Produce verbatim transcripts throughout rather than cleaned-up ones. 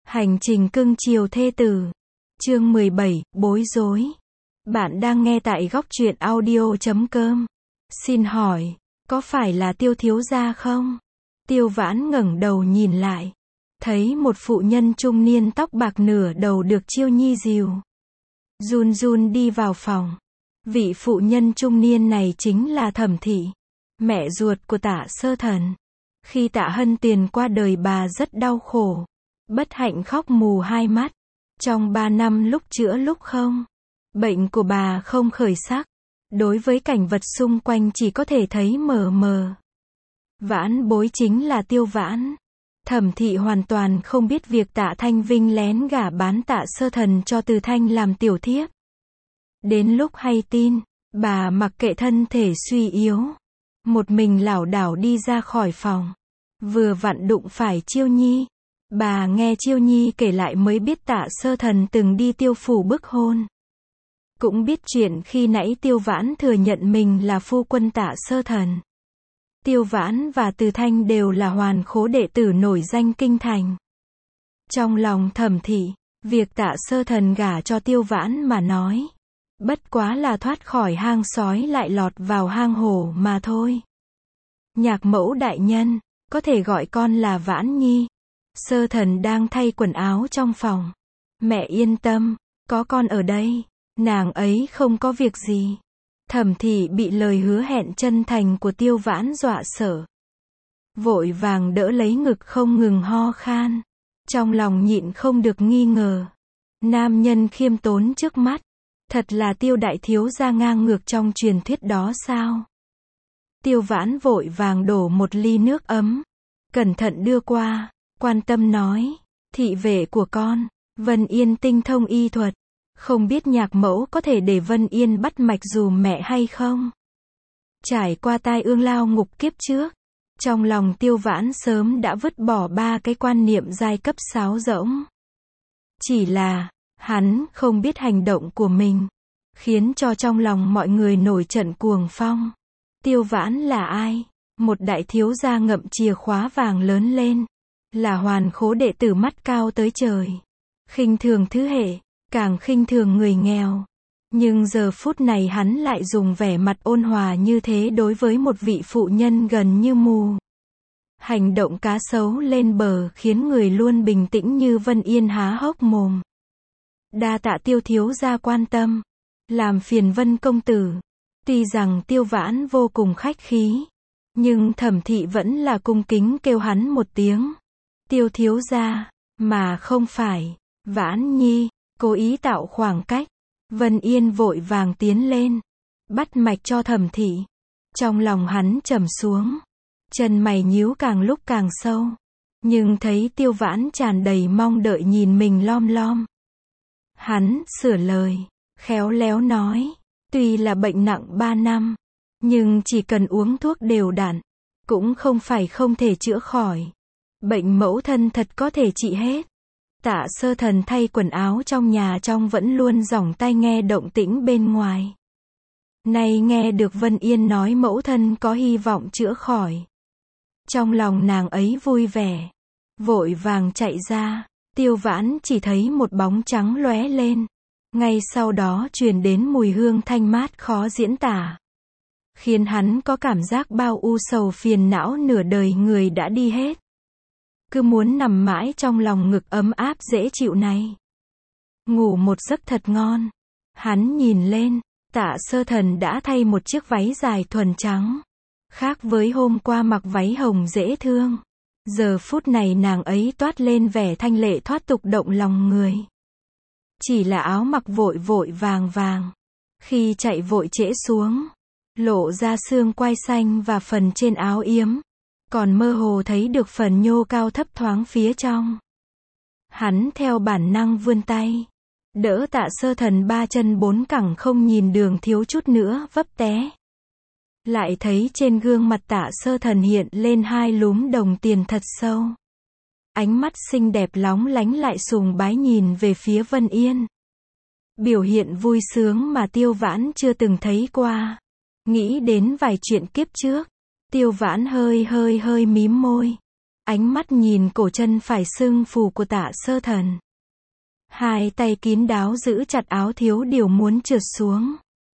Hành trình cưng chiều thê tử. Chương mười bảy, bối rối. Bạn đang nghe tại góc truyện audio chấm com. Xin hỏi, có phải là Tiêu thiếu gia không? Tiêu Vãn ngẩng đầu nhìn lại, thấy một phụ nhân trung niên tóc bạc nửa đầu được Chiêu Nhi dìu run run đi vào phòng. Vị phụ nhân trung niên này chính là Thẩm Thị, mẹ ruột của Tạ Sơ Thần. Khi Tạ Hân Tiền qua đời bà rất đau khổ, bất hạnh khóc mù hai mắt. Trong ba năm lúc chữa lúc không, bệnh của bà không khởi sắc. Đối với cảnh vật xung quanh chỉ có thể thấy mờ mờ. Vãn bối chính là Tiêu Vãn. Thẩm Thị hoàn toàn không biết việc Tạ Thanh Vinh lén gả bán Tạ Sơ Thần cho Từ Thanh làm tiểu thiếp. Đến lúc hay tin, bà mặc kệ thân thể suy yếu, một mình lảo đảo đi ra khỏi phòng. Vừa vặn đụng phải Chiêu Nhi. Bà nghe Chiêu Nhi kể lại mới biết Tạ Sơ Thần từng đi Tiêu phủ bức hôn. Cũng biết chuyện khi nãy Tiêu Vãn thừa nhận mình là phu quân Tạ Sơ Thần. Tiêu Vãn và Từ Thanh đều là hoàn khố đệ tử nổi danh kinh thành. Trong lòng Thẩm Thị, việc Tạ Sơ Thần gả cho Tiêu Vãn mà nói, bất quá là thoát khỏi hang sói lại lọt vào hang hổ mà thôi. Nhạc mẫu đại nhân, có thể gọi con là Vãn Nhi. Sơ Thần đang thay quần áo trong phòng. Mẹ yên tâm, có con ở đây, nàng ấy không có việc gì. Thẩm Thị bị lời hứa hẹn chân thành của Tiêu Vãn dọa sợ, vội vàng đỡ lấy ngực không ngừng ho khan. Trong lòng nhịn không được nghi ngờ, nam nhân khiêm tốn trước mắt, thật là Tiêu đại thiếu gia ngang ngược trong truyền thuyết đó sao? Tiêu Vãn vội vàng đổ một ly nước ấm, cẩn thận đưa qua, quan tâm nói, thị vệ của con, Vân Yên tinh thông y thuật, không biết nhạc mẫu có thể để Vân Yên bắt mạch dùm mẹ hay không? Trải qua tai ương lao ngục kiếp trước, trong lòng Tiêu Vãn sớm đã vứt bỏ ba cái quan niệm giai cấp sáo rỗng. Chỉ là, hắn không biết hành động của mình, khiến cho trong lòng mọi người nổi trận cuồng phong. Tiêu Vãn là ai? Một đại thiếu gia ngậm chìa khóa vàng lớn lên, là hoàn khố đệ tử mắt cao tới trời, khinh thường thứ hệ, càng khinh thường người nghèo. Nhưng giờ phút này hắn lại dùng vẻ mặt ôn hòa như thế đối với một vị phụ nhân gần như mù. Hành động cá sấu lên bờ khiến người luôn bình tĩnh như Vân Yên há hốc mồm. Đa tạ Tiêu thiếu gia quan tâm, làm phiền Vân công tử. Tuy rằng Tiêu Vãn vô cùng khách khí, nhưng Thẩm Thị vẫn là cung kính kêu hắn một tiếng Tiêu thiếu gia, mà không phải Vãn Nhi, cố ý tạo khoảng cách. Vân Yên vội vàng tiến lên, bắt mạch cho Thẩm Thị. Trong lòng hắn trầm xuống, chân mày nhíu càng lúc càng sâu, nhưng thấy Tiêu Vãn tràn đầy mong đợi nhìn mình lom lom. Hắn sửa lời, khéo léo nói, tuy là bệnh nặng ba năm, nhưng chỉ cần uống thuốc đều đặn, cũng không phải không thể chữa khỏi. Bệnh mẫu thân thật có thể trị hết. Tạ Sơ Thần thay quần áo trong nhà trong vẫn luôn dòng tai nghe động tĩnh bên ngoài. Nay nghe được Vân Yên nói mẫu thân có hy vọng chữa khỏi, trong lòng nàng ấy vui vẻ, vội vàng chạy ra. Tiêu Vãn chỉ thấy một bóng trắng lóe lên, ngay sau đó truyền đến mùi hương thanh mát khó diễn tả, khiến hắn có cảm giác bao u sầu phiền não nửa đời người đã đi hết, cứ muốn nằm mãi trong lòng ngực ấm áp dễ chịu này, ngủ một giấc thật ngon. Hắn nhìn lên, Tạ Sơ Thần đã thay một chiếc váy dài thuần trắng, khác với hôm qua mặc váy hồng dễ thương. Giờ phút này nàng ấy toát lên vẻ thanh lệ thoát tục động lòng người. Chỉ là áo mặc vội vội vàng vàng, khi chạy vội trễ xuống, lộ ra xương quai xanh và phần trên áo yếm, còn mơ hồ thấy được phần nhô cao thấp thoáng phía trong. Hắn theo bản năng vươn tay, đỡ Tạ Sơ Thần ba chân bốn cẳng không nhìn đường thiếu chút nữa vấp té. Lại thấy trên gương mặt Tạ Sơ Thần hiện lên hai lúm đồng tiền thật sâu. Ánh mắt xinh đẹp lóng lánh lại sùng bái nhìn về phía Vân Yên. Biểu hiện vui sướng mà Tiêu Vãn chưa từng thấy qua. Nghĩ đến vài chuyện kiếp trước, Tiêu Vãn hơi hơi hơi mím môi. ánh mắt nhìn cổ chân phải sưng phù của Tạ Sơ Thần. Hai tay kín đáo giữ chặt áo thiếu điều muốn trượt xuống.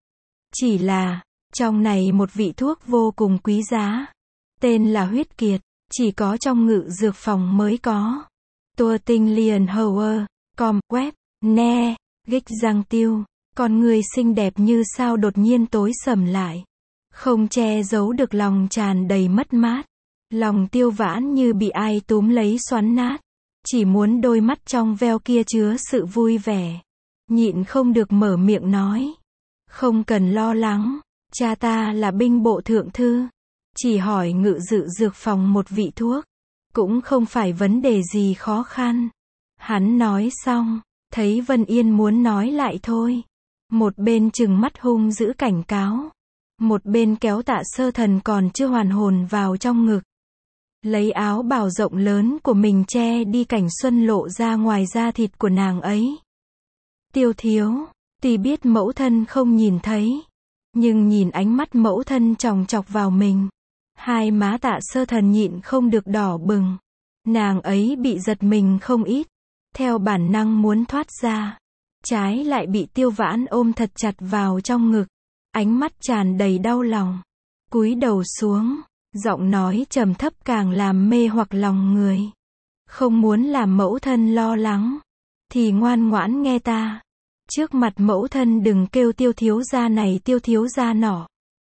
Chỉ là, trong này một vị thuốc vô cùng quý giá. Tên là huyết kiệt, chỉ có trong ngự dược phòng mới có. Tua tinh liền hầu com, web, ne, gích răng tiêu. Con người xinh đẹp như sao đột nhiên tối sầm lại. Không che giấu được lòng tràn đầy mất mát. Lòng Tiêu Vãn như bị ai túm lấy xoắn nát. Chỉ muốn đôi mắt trong veo kia chứa sự vui vẻ. Nhịn không được mở miệng nói. Không cần lo lắng, cha ta là binh bộ thượng thư. Chỉ hỏi ngự dự dược phòng một vị thuốc. Cũng không phải vấn đề gì khó khăn. Hắn nói xong, thấy Vân Yên muốn nói lại thôi. Một bên trừng mắt hung dữ cảnh cáo. Một bên kéo Tạ Sơ Thần còn chưa hoàn hồn vào trong ngực. Lấy áo bào rộng lớn của mình che đi cảnh xuân lộ ra ngoài da thịt của nàng ấy. Tiêu thiếu, tuy biết mẫu thân không nhìn thấy. Nhưng nhìn ánh mắt mẫu thân chòng chọc vào mình. Hai má Tạ Sơ Thần nhịn không được đỏ bừng. Nàng ấy bị giật mình không ít. Theo bản năng muốn thoát ra. Trái lại bị Tiêu Vãn ôm thật chặt vào trong ngực. Ánh mắt tràn đầy đau lòng. Cúi đầu xuống. Giọng nói trầm thấp càng làm mê hoặc lòng người. Không muốn làm mẫu thân lo lắng. Thì ngoan ngoãn nghe ta. Trước mặt mẫu thân đừng kêu Tiêu thiếu gia này Tiêu thiếu gia nọ.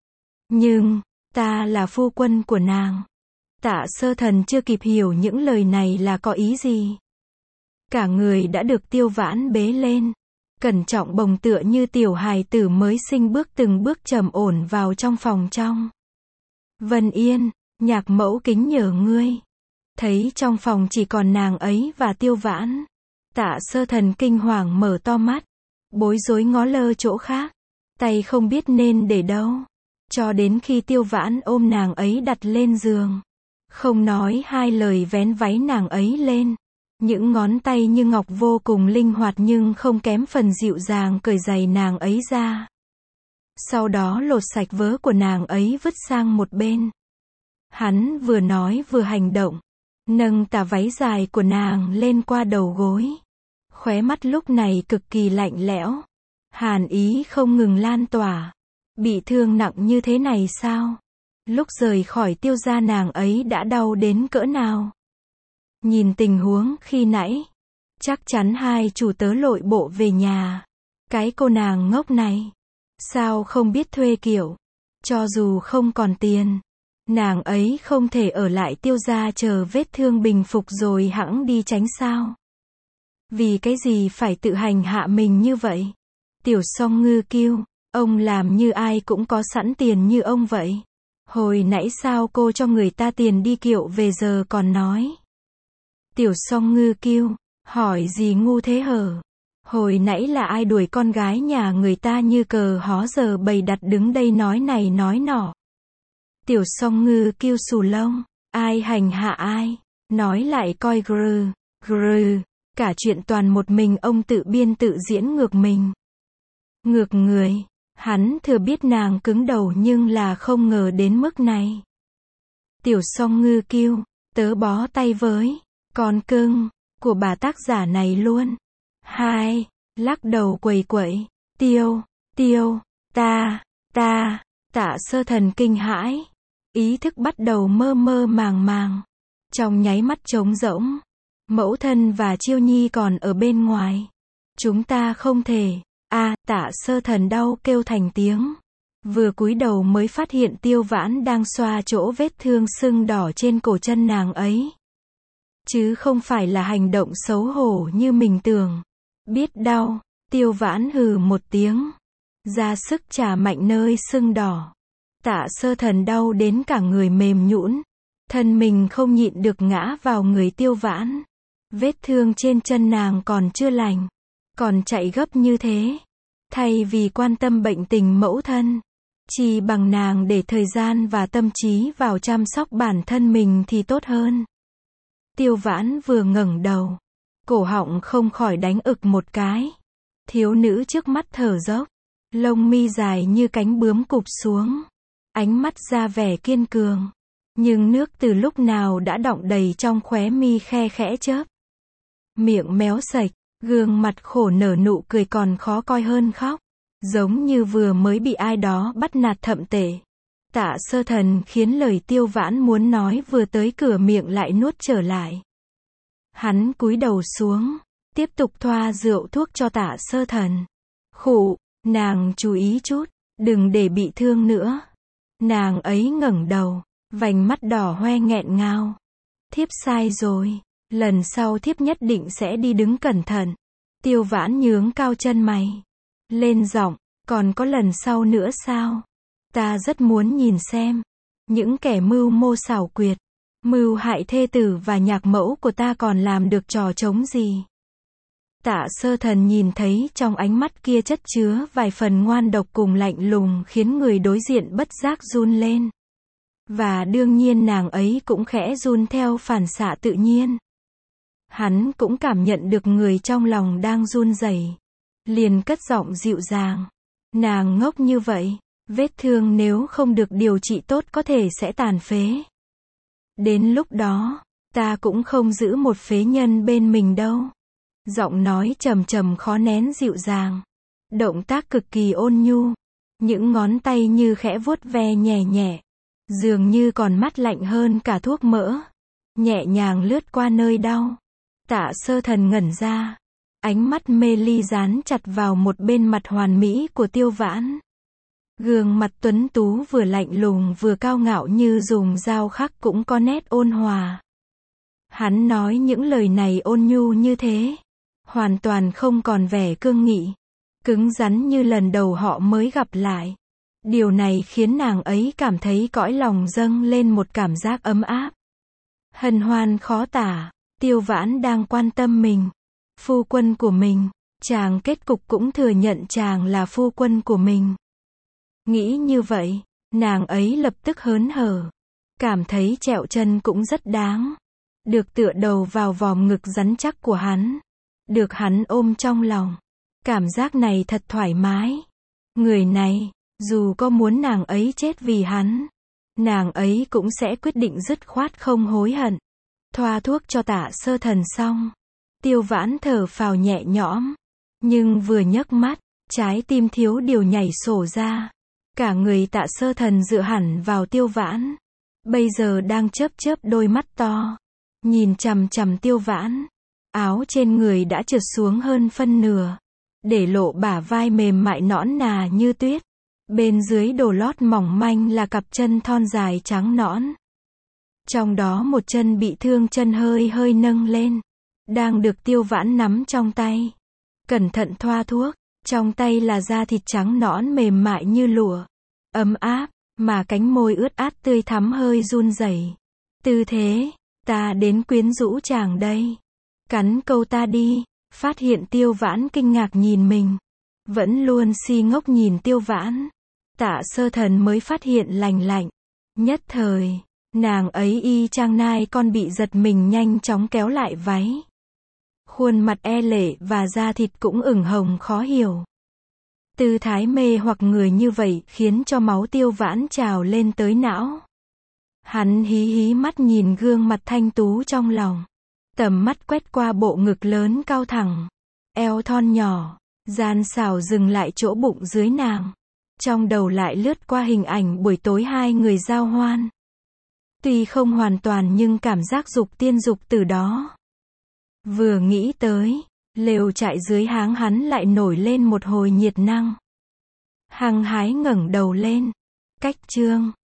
Nhưng, ta là phu quân của nàng. Tạ Sơ Thần chưa kịp hiểu những lời này là có ý gì. Cả người đã được Tiêu Vãn bế lên. Cẩn trọng bồng tựa như tiểu hài tử mới sinh bước từng bước trầm ổn vào trong phòng trong. Vân Yên, nhạc mẫu kính nhờ ngươi. Thấy trong phòng chỉ còn nàng ấy và Tiêu Vãn. Tạ Sơ Thần kinh hoàng mở to mắt. Bối rối ngó lơ chỗ khác. Tay không biết nên để đâu. Cho đến khi Tiêu Vãn ôm nàng ấy đặt lên giường. Không nói hai lời vén váy nàng ấy lên. Những ngón tay như ngọc vô cùng linh hoạt nhưng không kém phần dịu dàng cởi giày nàng ấy ra. Sau đó lột sạch vớ của nàng ấy vứt sang một bên. Hắn vừa nói vừa hành động. Nâng tà váy dài của nàng lên qua đầu gối. Khóe mắt lúc này cực kỳ lạnh lẽo. Hàn ý không ngừng lan tỏa. Bị thương nặng như thế này sao? Lúc rời khỏi Tiêu gia nàng ấy đã đau đến cỡ nào? Nhìn tình huống khi nãy. Chắc chắn hai chủ tớ lội bộ về nhà. Cái cô nàng ngốc này. Sao không biết thuê kiểu? Cho dù không còn tiền. Nàng ấy không thể ở lại Tiêu gia chờ vết thương bình phục rồi hẵng đi tránh sao? Vì cái gì phải tự hành hạ mình như vậy? Tiểu Song Ngư Kiêu, ông làm như ai cũng có sẵn tiền như ông vậy. Hồi nãy sao cô cho người ta tiền đi kiệu về giờ còn nói? Tiểu Song Ngư Kiêu, hỏi gì ngu thế hở? Hồi nãy là ai đuổi con gái nhà người ta như cờ hó giờ bày đặt đứng đây nói này nói nọ? Tiểu Song Ngư Kiêu xù lông, ai hành hạ ai? Nói lại coi grừ, grừ, cả chuyện toàn một mình ông tự biên tự diễn ngược mình. Ngược người, hắn thừa biết nàng cứng đầu nhưng là không ngờ đến mức này. Tiểu Song Ngư Kiêu, tớ bó tay với con cưng của bà tác giả này luôn. Hai, lắc đầu quầy quậy, tiêu, tiêu, ta, ta, Tạ Sơ Thần kinh hãi. Ý thức bắt đầu mơ mơ màng màng. Trong nháy mắt trống rỗng. Mẫu thân và Chiêu Nhi còn ở bên ngoài. Chúng ta không thể. A, à, Tạ Sơ Thần đau kêu thành tiếng. Vừa cúi đầu mới phát hiện Tiêu Vãn đang xoa chỗ vết thương sưng đỏ trên cổ chân nàng ấy. Chứ không phải là hành động xấu hổ như mình tưởng. Biết đau, Tiêu Vãn hừ một tiếng. Ra sức chà mạnh nơi sưng đỏ. Tạ Sơ Thần đau đến cả người mềm nhũn. Thân mình không nhịn được ngã vào người Tiêu Vãn. Vết thương trên chân nàng còn chưa lành. Còn chạy gấp như thế. Thay vì quan tâm bệnh tình mẫu thân. Chỉ bằng nàng để thời gian và tâm trí vào chăm sóc bản thân mình thì tốt hơn. Tiêu Vãn vừa ngẩng đầu. Cổ họng không khỏi đánh ực một cái. Thiếu nữ trước mắt thở dốc. Lông mi dài như cánh bướm cụp xuống. Ánh mắt ra vẻ kiên cường. Nhưng nước từ lúc nào đã đọng đầy trong khóe mi khe khẽ chớp. Miệng méo sạch, gương mặt khổ nở nụ cười còn khó coi hơn khóc. Giống như vừa mới bị ai đó bắt nạt thậm tệ. Tạ Sơ Thần khiến lời Tiêu Vãn muốn nói vừa tới cửa miệng lại nuốt trở lại. Hắn cúi đầu xuống, tiếp tục thoa rượu thuốc cho Tạ Sơ Thần. Khụ, nàng chú ý chút, đừng để bị thương nữa. Nàng ấy ngẩng đầu, vành mắt đỏ hoe nghẹn ngào. Thiếp sai rồi, lần sau thiếp nhất định sẽ đi đứng cẩn thận. Tiêu Vãn nhướng cao chân mày, lên giọng, còn có lần sau nữa sao? Ta rất muốn nhìn xem, những kẻ mưu mô xảo quyệt, mưu hại thê tử và nhạc mẫu của ta còn làm được trò trống gì. Tạ Sơ Thần nhìn thấy trong ánh mắt kia chất chứa vài phần ngoan độc cùng lạnh lùng khiến người đối diện bất giác run lên. Và đương nhiên nàng ấy cũng khẽ run theo phản xạ tự nhiên. Hắn cũng cảm nhận được người trong lòng đang run rẩy, liền cất giọng dịu dàng. Nàng ngốc như vậy, vết thương nếu không được điều trị tốt có thể sẽ tàn phế. Đến lúc đó, ta cũng không giữ một phế nhân bên mình đâu. Giọng nói trầm trầm khó nén dịu dàng. Động tác cực kỳ ôn nhu. Những ngón tay như khẽ vuốt ve nhẹ nhẹ. Dường như còn mát lạnh hơn cả thuốc mỡ. Nhẹ nhàng lướt qua nơi đau. Tạ Sơ Thần ngẩn ra. Ánh mắt mê ly dán chặt vào một bên mặt hoàn mỹ của Tiêu Vãn. Gương mặt tuấn tú vừa lạnh lùng vừa cao ngạo như dùng dao khắc cũng có nét ôn hòa. Hắn nói những lời này ôn nhu như thế, hoàn toàn không còn vẻ cương nghị, cứng rắn như lần đầu họ mới gặp lại. Điều này khiến nàng ấy cảm thấy cõi lòng dâng lên một cảm giác ấm áp. Hân hoan khó tả, Tiêu Vãn đang quan tâm mình, phu quân của mình, chàng kết cục cũng thừa nhận chàng là phu quân của mình. Nghĩ như vậy, nàng ấy lập tức hớn hở, cảm thấy trẹo chân cũng rất đáng. Được tựa đầu vào vòm ngực rắn chắc của hắn, được hắn ôm trong lòng, cảm giác này thật thoải mái. Người này, dù có muốn nàng ấy chết vì hắn, nàng ấy cũng sẽ quyết định dứt khoát không hối hận. Thoa thuốc cho Tạ Sơ Thần xong, Tiêu Vãn thở phào nhẹ nhõm, nhưng vừa nhấc mắt, trái tim thiếu điều nhảy sổ ra. Cả người Tạ Sơ Thần dựa hẳn vào Tiêu Vãn, bây giờ đang chớp chớp đôi mắt to, nhìn chằm chằm Tiêu Vãn. Áo trên người đã trượt xuống hơn phân nửa, để lộ bả vai mềm mại nõn nà như tuyết. Bên dưới đồ lót mỏng manh là cặp chân thon dài trắng nõn. Trong đó một chân bị thương chân hơi hơi nâng lên, đang được Tiêu Vãn nắm trong tay. Cẩn thận thoa thuốc, trong tay là da thịt trắng nõn mềm mại như lụa, ấm áp, mà cánh môi ướt át tươi thắm hơi run rẩy. Tư thế, ta đến quyến rũ chàng đây. Cắn câu ta đi. Phát hiện Tiêu Vãn kinh ngạc nhìn mình, vẫn luôn si ngốc nhìn Tiêu Vãn. Tạ Sơ Thần mới phát hiện lành lạnh. Nhất thời, nàng ấy y chang nai con bị giật mình nhanh chóng kéo lại váy. Khuôn mặt e lệ và da thịt cũng ửng hồng khó hiểu. Tư thái mê hoặc người như vậy khiến cho máu Tiêu Vãn trào lên tới não. Hắn hí hí mắt nhìn gương mặt thanh tú trong lòng. Tầm mắt quét qua bộ ngực lớn cao thẳng, eo thon nhỏ, gian xảo dừng lại chỗ bụng dưới nàng. Trong đầu lại lướt qua hình ảnh buổi tối hai người giao hoan. Tuy không hoàn toàn nhưng cảm giác dục tiên dục từ đó. Vừa nghĩ tới, lều trại dưới háng hắn lại nổi lên một hồi nhiệt năng. Hăng hái ngẩng đầu lên. Cách chương